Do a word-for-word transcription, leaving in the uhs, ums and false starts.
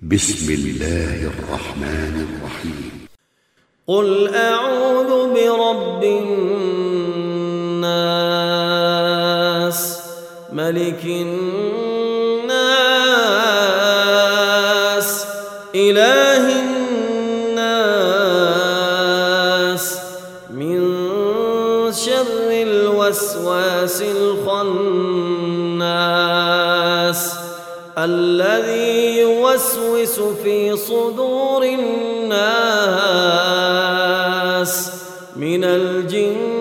بسم الله الرحمن الرحيم. قل أعوذ برب الناس ملك الناس إله الناس من شر الوسواس الخناس الذي يوسوس في صدور الناس من الجن